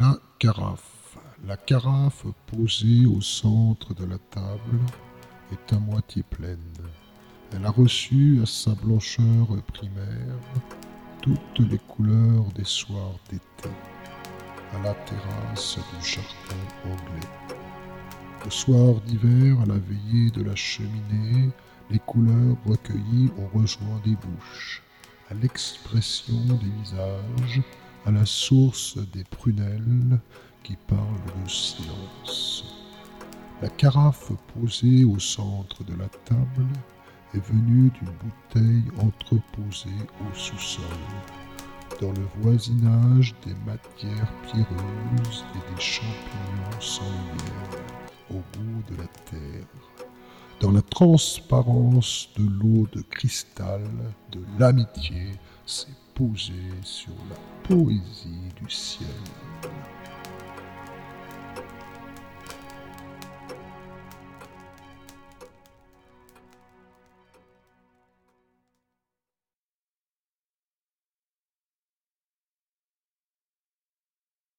La carafe. La carafe posée au centre de la table est à moitié pleine. Elle a reçu à sa blancheur primaire toutes les couleurs des soirs d'été, à la terrasse du jardin anglais. Le soir d'hiver, à la veillée de la cheminée, les couleurs recueillies ont rejoint des bouches, à l'expression des visages, à la source des prunelles qui parlent de silence. La carafe posée au centre de la table est venue d'une bouteille entreposée au sous-sol, dans le voisinage des matières pierreuses et des champignons sans lumière, au bout de la terre, dans la transparence de l'eau de cristal de l'amitié s'est posée sur la poésie du ciel.